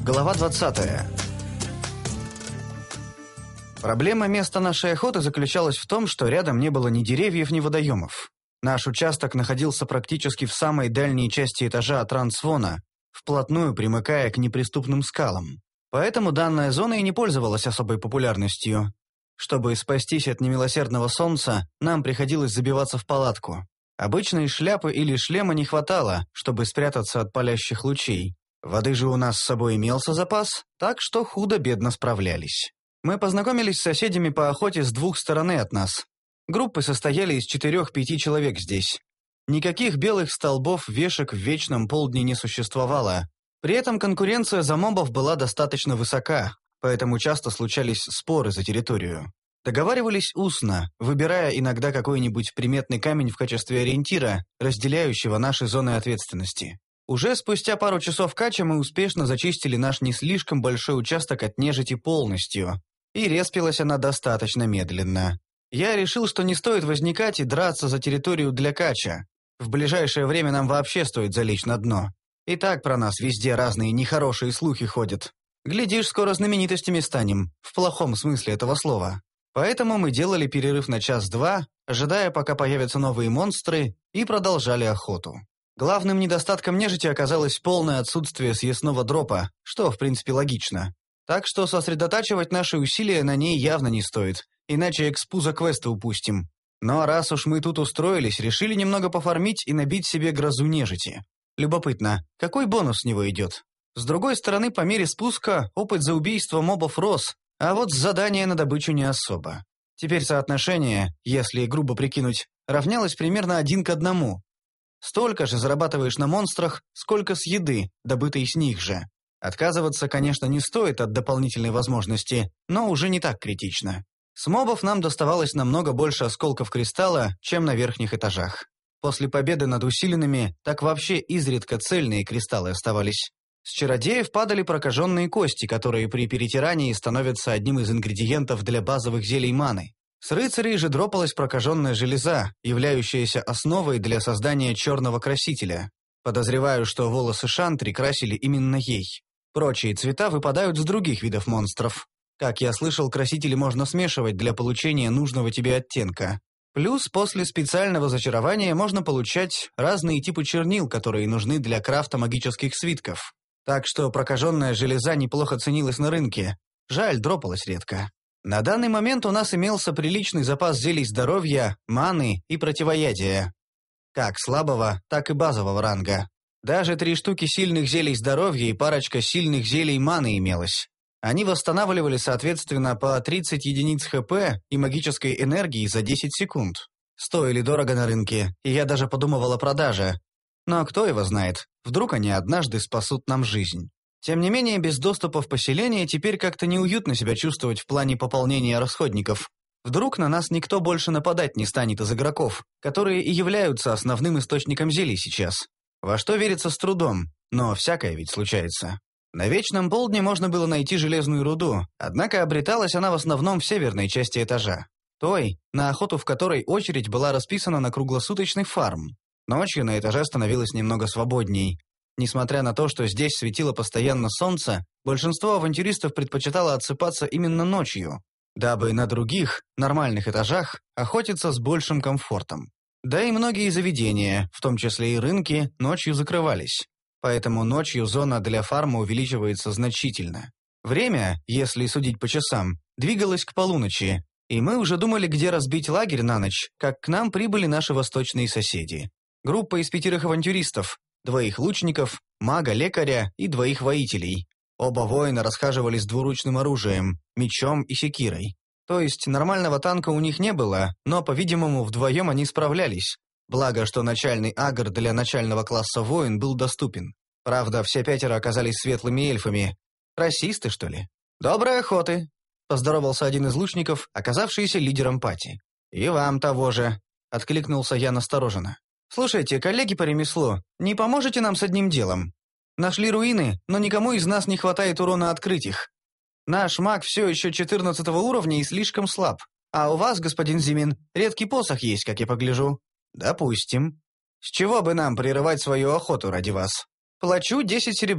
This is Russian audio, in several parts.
Глава 20. Проблема места нашей охоты заключалась в том, что рядом не было ни деревьев, ни водоемов. Наш участок находился практически в самой дальней части этажа Трансвона, вплотную примыкая к неприступным скалам. Поэтому данная зона и не пользовалась особой популярностью. Чтобы спастись от немилосердного солнца, нам приходилось забиваться в палатку. Обычной шляпы или шлема не хватало, чтобы спрятаться от палящих лучей. Воды же у нас с собой имелся запас, так что худо-бедно справлялись. Мы познакомились с соседями по охоте с двух сторон от нас. Группы состояли из 4-5 человек здесь. Никаких белых столбов вешек в вечном полдне не существовало. При этом конкуренция за мобов была достаточно высока, поэтому часто случались споры за территорию. Договаривались устно, выбирая иногда какой-нибудь приметный камень в качестве ориентира, разделяющего наши зоны ответственности. Уже спустя пару часов кача мы успешно зачистили наш не слишком большой участок от нежити полностью, и респилась она достаточно медленно. Я решил, что не стоит возникать и драться за территорию для кача. В ближайшее время нам вообще стоит залечь на дно. И так про нас везде разные нехорошие слухи ходят. Глядишь, скоро знаменитостями станем, в плохом смысле этого слова. Поэтому мы делали перерыв на час-два, ожидая, пока появятся новые монстры, и продолжали охоту. Главным недостатком нежити оказалось полное отсутствие съестного дропа, что, в принципе, логично. Так что сосредотачивать наши усилия на ней явно не стоит, иначе экспу за квесты упустим. Но раз уж мы тут устроились, решили немного пофармить и набить себе грозу нежити. Любопытно, какой бонус с него идет? С другой стороны, по мере спуска опыт за убийство мобов рос, а вот задание на добычу не особо. Теперь соотношение, если грубо прикинуть, равнялось примерно 1 к 1. Столько же зарабатываешь на монстрах, сколько с еды, добытой с них же. Отказываться, конечно, не стоит от дополнительной возможности, но уже не так критично. С мобов нам доставалось намного больше осколков кристалла, чем на верхних этажах. После победы над усиленными, так вообще изредка цельные кристаллы оставались. С чародеев падали прокаженные кости, которые при перетирании становятся одним из ингредиентов для базовых зелий маны. С рыцарей же дропалась прокаженная железа, являющаяся основой для создания черного красителя. Подозреваю, что волосы Шантри красили именно ей. Прочие цвета выпадают с других видов монстров. Как я слышал, красители можно смешивать для получения нужного тебе оттенка. Плюс после специального зачарования можно получать разные типы чернил, которые нужны для крафта магических свитков. Так что прокаженная железа неплохо ценилась на рынке. Жаль, дропалась редко. На данный момент у нас имелся приличный запас зелий здоровья, маны и противоядия. Как слабого, так и базового ранга. Даже 3 штуки сильных зелий здоровья и парочка сильных зелий маны имелось. Они восстанавливали, соответственно, по 30 единиц ХП и магической энергии за 10 секунд. Стоили дорого на рынке, и я даже подумывал о продаже. Но кто его знает, вдруг они однажды спасут нам жизнь. Тем не менее, без доступа в поселение теперь как-то неуютно себя чувствовать в плане пополнения расходников. Вдруг на нас никто больше нападать не станет из игроков, которые и являются основным источником зелий сейчас. Во что верится с трудом, но всякое ведь случается. На Вечном Полдне можно было найти железную руду, однако обреталась она в основном в северной части этажа. Той, на охоту в которой очередь была расписана на круглосуточный фарм. Ночью на этаже становилось немного свободней. Несмотря на то, что здесь светило постоянно солнце, большинство авантюристов предпочитало отсыпаться именно ночью, дабы на других, нормальных этажах, охотиться с большим комфортом. Да и многие заведения, в том числе и рынки, ночью закрывались. Поэтому ночью зона для фарма увеличивается значительно. Время, если судить по часам, двигалось к полуночи, и мы уже думали, где разбить лагерь на ночь, как к нам прибыли наши восточные соседи. Группа из 5 авантюристов, 2 лучников, мага-лекаря и 2 воителей. Оба воина расхаживали с двуручным оружием, мечом и секирой. То есть нормального танка у них не было, но, по-видимому, вдвоем они справлялись. Благо, что начальный агр для начального класса воин был доступен. Правда, все 5 оказались светлыми эльфами. Расисты, что ли? «Доброй охоты!» – поздоровался один из лучников, оказавшийся лидером пати. «И вам того же!» – откликнулся я настороженно. «Слушайте, коллеги по ремеслу, не поможете нам с одним делом? Нашли руины, но никому из нас не хватает урона открыть их. Наш маг все еще 14 уровня и слишком слаб. А у вас, господин Зимин, редкий посох есть, как я погляжу». «Допустим. С чего бы нам прерывать свою охоту ради вас? Плачу 10 серебра.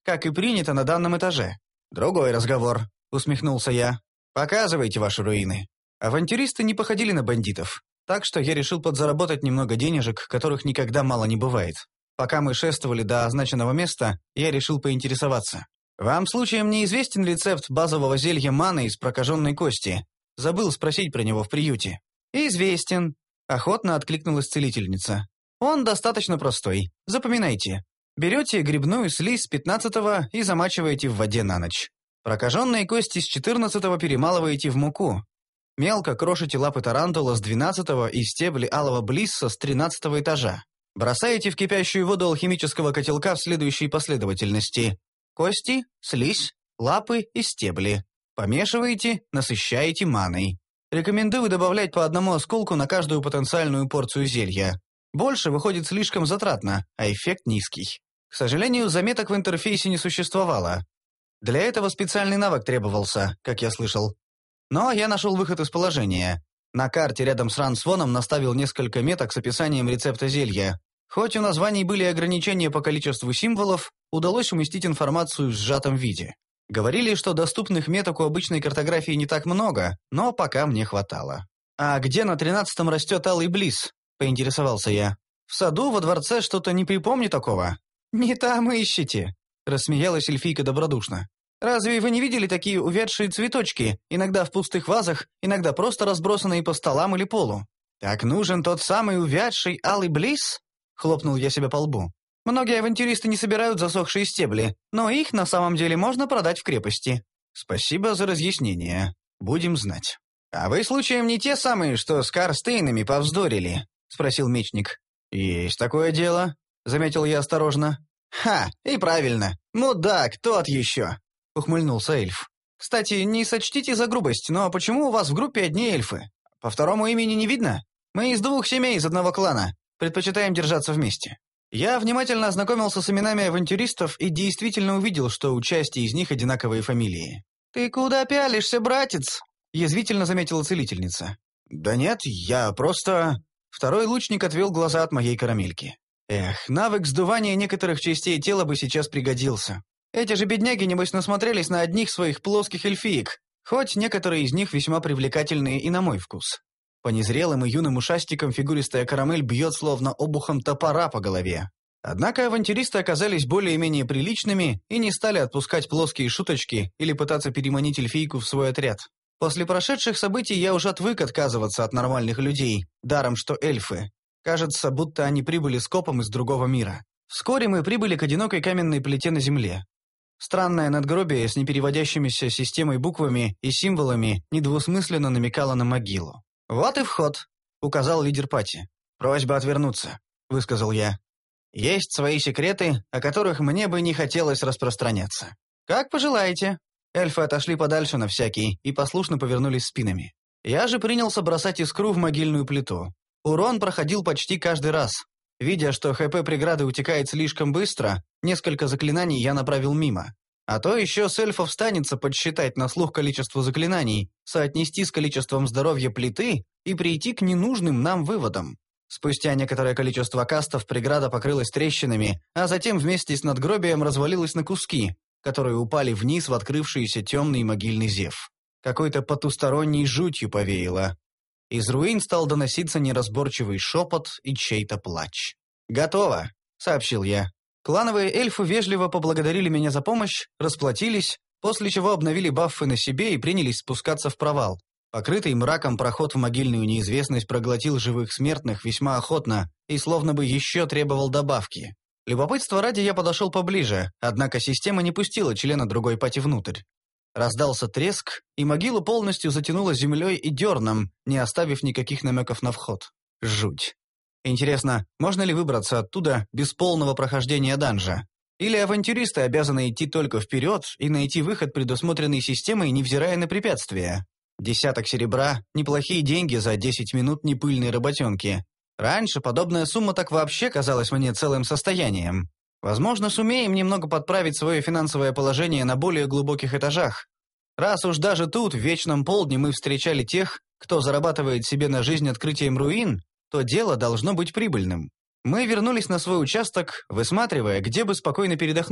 как и принято на данном этаже. «Другой разговор», — усмехнулся я. «Показывайте ваши руины». Авантюристы не походили на бандитов, так что я решил подзаработать немного денежек, которых никогда мало не бывает. Пока мы шествовали до означенного места, я решил поинтересоваться. «Вам случаем не известен рецепт базового зелья маны из прокаженной кости? Забыл спросить про него в приюте». «Известен», — охотно откликнулась целительница. «Он достаточно простой. Запоминайте. Берете грибную слизь с 15-го и замачиваете в воде на ночь. Прокаженные кости с 14-го перемалываете в муку. Мелко крошите лапы тарантула с 12-го и стебли алого блисса с 13-го этажа. Бросаете в кипящую воду алхимического котелка в следующей последовательности. Кости, слизь, лапы и стебли. Помешиваете, насыщаете маной. Рекомендую добавлять по одному осколку на каждую потенциальную порцию зелья. Больше выходит слишком затратно, а эффект низкий. К сожалению, заметок в интерфейсе не существовало. Для этого специальный навык требовался, как я слышал. Но я нашел выход из положения. На карте рядом с Рансвоном наставил несколько меток с описанием рецепта зелья. Хоть у названий были ограничения по количеству символов, удалось уместить информацию в сжатом виде. Говорили, что доступных меток у обычной картографии не так много, но пока мне хватало. «А где на 13-м растет алый блисс?» – поинтересовался я. «В саду, во дворце что-то не припомню такого». «Не там ищите», – рассмеялась эльфийка добродушно. «Разве вы не видели такие увядшие цветочки, иногда в пустых вазах, иногда просто разбросанные по столам или полу? Так нужен тот самый увядший алый блисс?» – хлопнул я себя по лбу. «Многие авантюристы не собирают засохшие стебли, но их на самом деле можно продать в крепости». «Спасибо за разъяснение. Будем знать». «А вы, случаем, не те самые, что с Карстейнами повздорили?» – спросил мечник. «Есть такое дело», – заметил я осторожно. «Ха, и правильно. Мудак, тот еще», – ухмыльнулся эльф. «Кстати, не сочтите за грубость, но почему у вас в группе одни эльфы? По второму имени не видно? Мы из 2 семей из одного клана. Предпочитаем держаться вместе». Я внимательно ознакомился с именами авантюристов и действительно увидел, что у части из них одинаковые фамилии. «Ты куда пялишься, братец?» – язвительно заметила целительница. «Да нет, я просто...» Второй лучник отвел глаза от моей карамельки. «Эх, навык сдувания некоторых частей тела бы сейчас пригодился. Эти же бедняги, небось, насмотрелись на одних своих плоских эльфиек, хоть некоторые из них весьма привлекательные и на мой вкус». По незрелым и юным ушастикам фигуристая карамель бьет словно обухом топора по голове. Однако авантюристы оказались более-менее приличными и не стали отпускать плоские шуточки или пытаться переманить эльфийку в свой отряд. После прошедших событий я уже отвык отказываться от нормальных людей, даром что эльфы. Кажется, будто они прибыли скопом из другого мира. Вскоре мы прибыли к одинокой каменной плите на земле. Странное надгробие с непереводящимися системой буквами и символами недвусмысленно намекало на могилу. «Вот и вход», — указал лидер пати. «Просьба отвернуться», — высказал я. «Есть свои секреты, о которых мне бы не хотелось распространяться». «Как пожелаете». Эльфы отошли подальше на всякий и послушно повернулись спинами. Я же принялся бросать искру в могильную плиту. Урон проходил почти каждый раз. Видя, что ХП преграды утекает слишком быстро, несколько заклинаний я направил мимо. А то еще с эльфов станется подсчитать на слух количество заклинаний, соотнести с количеством здоровья плиты и прийти к ненужным нам выводам. Спустя некоторое количество кастов преграда покрылась трещинами, а затем вместе с надгробием развалилась на куски, которые упали вниз в открывшийся темный могильный зев. Какой-то потусторонней жутью повеяло. Из руин стал доноситься неразборчивый шепот и чей-то плач. «Готово», — сообщил я. Клановые эльфы вежливо поблагодарили меня за помощь, расплатились, после чего обновили баффы на себе и принялись спускаться в провал. Покрытый мраком проход в могильную неизвестность проглотил живых смертных весьма охотно и словно бы еще требовал добавки. Любопытство ради я подошел поближе, однако система не пустила члена другой пати внутрь. Раздался треск, и могилу полностью затянуло землей и дерном, не оставив никаких намеков на вход. Жуть. Интересно, можно ли выбраться оттуда без полного прохождения данжа? Или авантюристы обязаны идти только вперед и найти выход, предусмотренный системой, невзирая на препятствия? 10 серебра – неплохие деньги за 10 минут непыльной работенки. Раньше подобная сумма так вообще казалась мне целым состоянием. Возможно, сумеем немного подправить свое финансовое положение на более глубоких этажах. Раз уж даже тут, в вечном полдне, мы встречали тех, кто зарабатывает себе на жизнь открытием руин, то дело должно быть прибыльным. Мы вернулись на свой участок, высматривая, где бы спокойно передохнуть,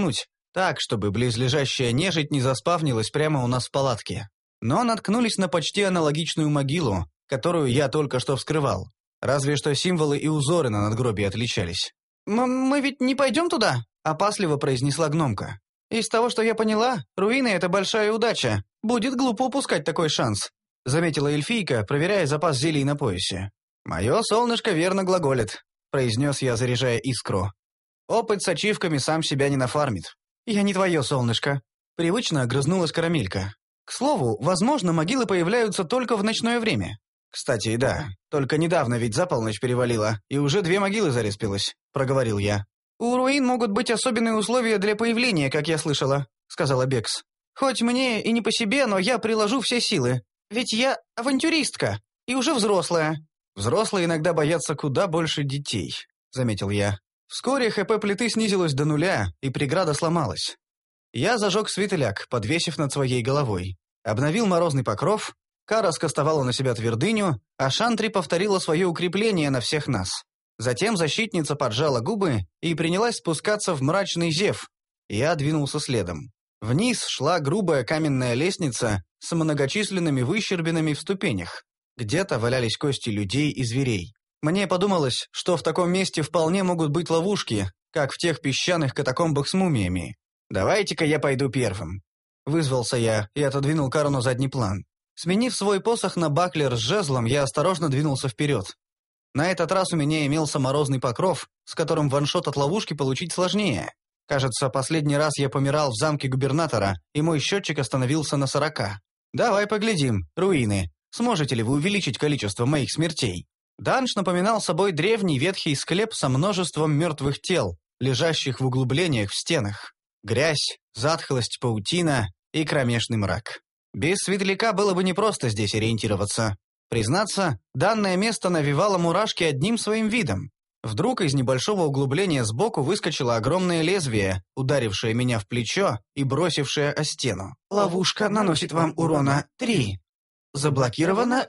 так, чтобы близлежащая нежить не заспавнилась прямо у нас в палатке. Но наткнулись на почти аналогичную могилу, которую я только что вскрывал. Разве что символы и узоры на надгробии отличались. «Мы ведь не пойдем туда?» – опасливо произнесла гномка. «Из того, что я поняла, руины – это большая удача. Будет глупо упускать такой шанс», – заметила эльфийка, проверяя запас зелий на поясе. «Мое солнышко верно глаголит», – произнес я, заряжая искру. «Опыт с ачивками сам себя не нафармит». «Я не твое солнышко», – привычно огрызнулась Карамелька. «К слову, возможно, могилы появляются только в ночное время». «Кстати, да, только недавно ведь за полночь перевалило, и уже 2 могилы зареспилось», — проговорил я. «У руин могут быть особенные условия для появления, как я слышала», — сказала Бекс. «Хоть мне и не по себе, но я приложу все силы. Ведь я авантюристка, и уже взрослая». «Взрослые иногда боятся куда больше детей», — заметил я. Вскоре ХП плиты снизилось до 0, и преграда сломалась. Я зажег светляк, подвесив над своей головой. Обновил морозный покров. Кара скостовала на себя твердыню, а Шантри повторила свое укрепление на всех нас. Затем защитница поджала губы и принялась спускаться в мрачный зев. Я двинулся следом. Вниз шла грубая каменная лестница с многочисленными выщербинами в ступенях. Где-то валялись кости людей и зверей. Мне подумалось, что в таком месте вполне могут быть ловушки, как в тех песчаных катакомбах с мумиями. «Давайте-ка я пойду первым», — вызвался я и отодвинул Кару на задний план. Сменив свой посох на баклер с жезлом, я осторожно двинулся вперед. На этот раз у меня имелся морозный покров, с которым ваншот от ловушки получить сложнее. Кажется, последний раз я помирал в замке губернатора, и мой счетчик остановился на 40. Давай поглядим, руины, сможете ли вы увеличить количество моих смертей? Данж напоминал собой древний ветхий склеп со множеством мертвых тел, лежащих в углублениях в стенах. Грязь, затхлость, паутина и кромешный мрак. Без светляка было бы непросто здесь ориентироваться. Признаться, данное место навевало мурашки одним своим видом. Вдруг из небольшого углубления сбоку выскочило огромное лезвие, ударившее меня в плечо и бросившее о стену. «Ловушка наносит вам урона 3. Заблокировано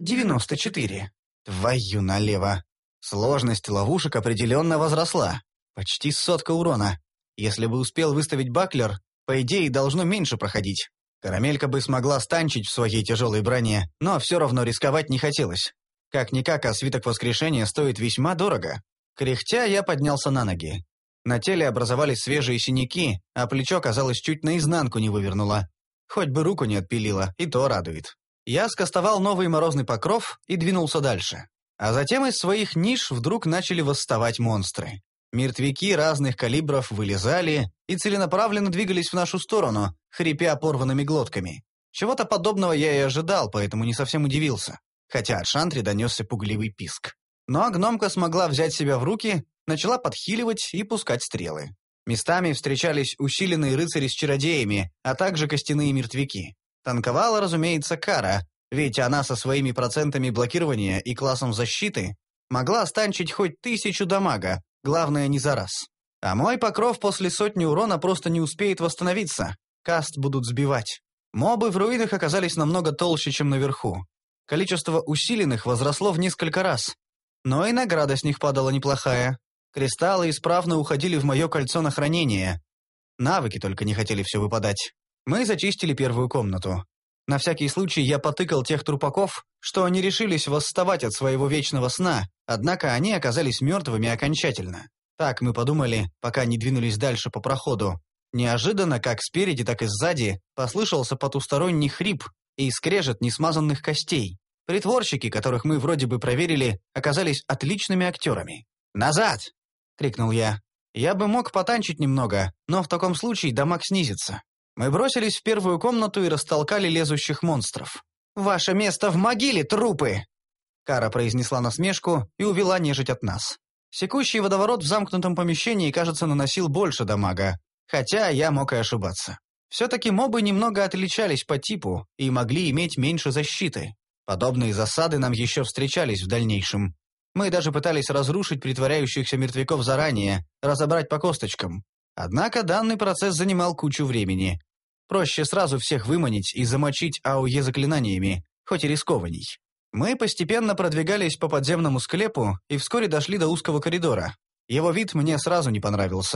94. Твою налево. Сложность ловушек определенно возросла. Почти 100 урона. Если бы успел выставить баклер, по идее, должно меньше проходить. Карамелька бы смогла станчить в своей тяжелой броне, но все равно рисковать не хотелось. Как-никак, а свиток воскрешения стоит весьма дорого. Кряхтя, я поднялся на ноги. На теле образовались свежие синяки, а плечо, казалось, чуть наизнанку не вывернуло. Хоть бы руку не отпилило, и то радует. Я скостовал новый морозный покров и двинулся дальше. А затем из своих ниш вдруг начали восставать монстры. Мертвяки разных калибров вылезали и целенаправленно двигались в нашу сторону, хрипя порванными глотками. Чего-то подобного я и ожидал, поэтому не совсем удивился. Хотя от Шантри донесся пугливый писк. Но гномка смогла взять себя в руки, начала подхиливать и пускать стрелы. Местами встречались усиленные рыцари с чародеями, а также костяные мертвяки. Танковала, разумеется, Кара, ведь она со своими процентами блокирования и классом защиты могла станчить хоть 1000 дамага, главное не за раз. А мой покров после 100 урона просто не успеет восстановиться. Каст будут сбивать. Мобы в руинах оказались намного толще, чем наверху. Количество усиленных возросло в несколько раз. Но и награда с них падала неплохая. Кристаллы исправно уходили в мое кольцо на хранение. Навыки только не хотели все выпадать. Мы зачистили первую комнату. На всякий случай я потыкал тех трупаков, что они решились восставать от своего вечного сна, однако они оказались мертвыми окончательно. Так мы подумали, пока не двинулись дальше по проходу. Неожиданно, как спереди, так и сзади, послышался потусторонний хрип и скрежет несмазанных костей. Притворщики, которых мы вроде бы проверили, оказались отличными актерами. «Назад!» — крикнул я. Я бы мог потанчить немного, но в таком случае дамаг снизится. Мы бросились в первую комнату и растолкали лезущих монстров. «Ваше место в могиле, трупы!» Кара произнесла насмешку и увела нежить от нас. Секущий водоворот в замкнутом помещении, кажется, наносил больше дамага, хотя я мог и ошибаться. Все-таки мобы немного отличались по типу и могли иметь меньше защиты. Подобные засады нам еще встречались в дальнейшем. Мы даже пытались разрушить притворяющихся мертвяков заранее, разобрать по косточкам. Однако данный процесс занимал кучу времени. Проще сразу всех выманить и замочить АОЕ заклинаниями, хоть и рискованней. Мы постепенно продвигались по подземному склепу и вскоре дошли до узкого коридора. Его вид мне сразу не понравился.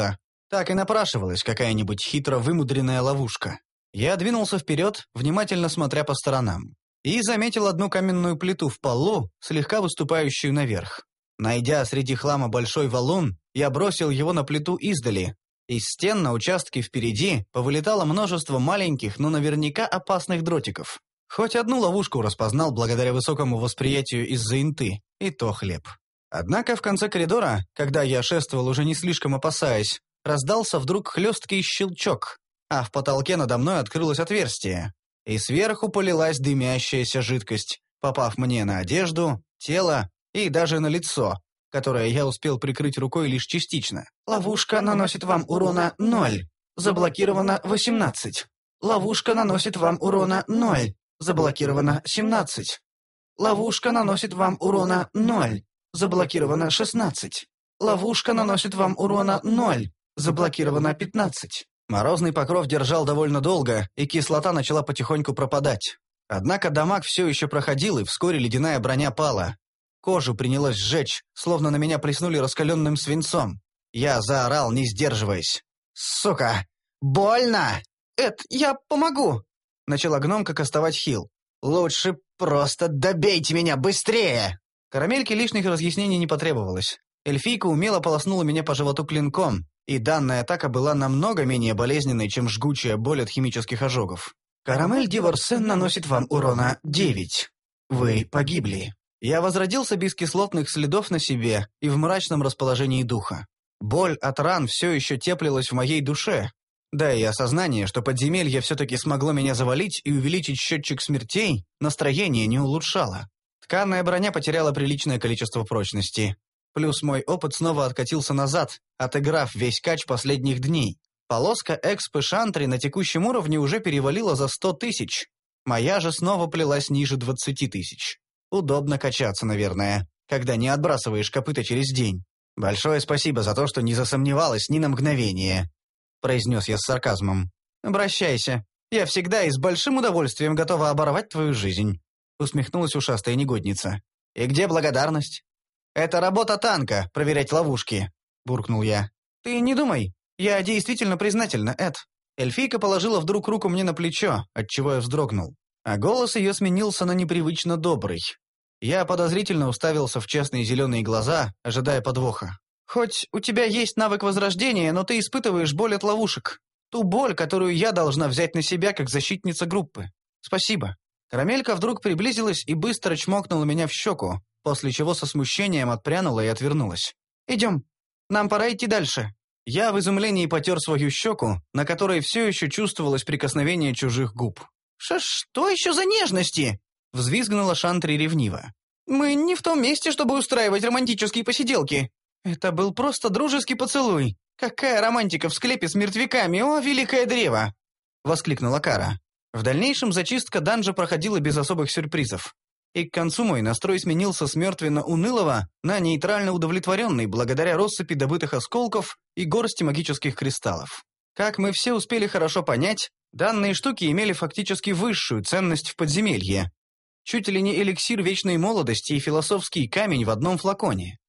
Так и напрашивалась какая-нибудь хитро вымудренная ловушка. Я двинулся вперед, внимательно смотря по сторонам, и заметил одну каменную плиту в полу, слегка выступающую наверх. Найдя среди хлама большой валун, я бросил его на плиту издали. Из стен на участке впереди повылетало множество маленьких, но наверняка опасных дротиков. Хоть одну ловушку распознал благодаря высокому восприятию из-за инты, и то хлеб. Однако в конце коридора, когда я шествовал уже не слишком опасаясь, раздался вдруг хлесткий щелчок, а в потолке надо мной открылось отверстие, и сверху полилась дымящаяся жидкость, попав мне на одежду, тело и даже на лицо, которое я успел прикрыть рукой лишь частично. «Ловушка наносит вам урона 0. Заблокировано 18. Ловушка наносит вам урона 0. Заблокировано 17. Ловушка наносит вам урона 0. Заблокировано 16. Ловушка наносит вам урона 0. Заблокировано 15. Морозный покров держал довольно долго, и кислота начала потихоньку пропадать. Однако дамаг все еще проходил, и вскоре ледяная броня пала. Кожу принялось сжечь, словно на меня плеснули раскаленным свинцом. Я заорал, не сдерживаясь. «Сука! Больно!» «Эд, я помогу!» Начала гномка кастовать хил. «Лучше просто добейте меня быстрее!» Карамельке лишних разъяснений не потребовалось. Эльфийка умело полоснула меня по животу клинком, и данная атака была намного менее болезненной, чем жгучая боль от химических ожогов. «Карамель Диворсен наносит вам урона 9. Вы погибли». Я возродился без кислотных следов на себе и в мрачном расположении духа. Боль от ран все еще теплилась в моей душе. Да и осознание, что подземелье все-таки смогло меня завалить и увеличить счетчик смертей, настроение не улучшало. Тканная броня потеряла приличное количество прочности. Плюс мой опыт снова откатился назад, отыграв весь кач последних дней. Полоска экспы Шантри на текущем уровне уже перевалила за 100 тысяч. Моя же снова плелась ниже 20 тысяч. Удобно качаться, наверное, когда не отбрасываешь копыта через день. «Большое спасибо за то, что не засомневалась ни на мгновение», — произнес я с сарказмом. «Обращайся. Я всегда и с большим удовольствием готова оборвать твою жизнь», — усмехнулась ушастая негодница. «И где благодарность?» «Это работа танка, проверять ловушки», — буркнул я. «Ты не думай. Я действительно признательна, Эд». Эльфийка положила вдруг руку мне на плечо, отчего я вздрогнул. А голос ее сменился на непривычно добрый. Я подозрительно уставился в честные зеленые глаза, ожидая подвоха. «Хоть у тебя есть навык возрождения, но ты испытываешь боль от ловушек. Ту боль, которую я должна взять на себя как защитница группы. Спасибо». Карамелька вдруг приблизилась и быстро чмокнула меня в щеку, после чего со смущением отпрянула и отвернулась. «Идем. Нам пора идти дальше». Я в изумлении потер свою щеку, на которой все еще чувствовалось прикосновение чужих губ. «Что еще за нежности?» — взвизгнула Шантри ревниво. «Мы не в том месте, чтобы устраивать романтические посиделки. Это был просто дружеский поцелуй. Какая романтика в склепе с мертвяками, о, великое древо!» — воскликнула Кара. В дальнейшем зачистка данжа проходила без особых сюрпризов. И к концу мой настрой сменился с мертвенно-унылого на нейтрально удовлетворенный благодаря россыпи добытых осколков и горсти магических кристаллов. Как мы все успели хорошо понять, данные штуки имели фактически высшую ценность в подземелье. Чуть ли не эликсир вечной молодости и философский камень в одном флаконе.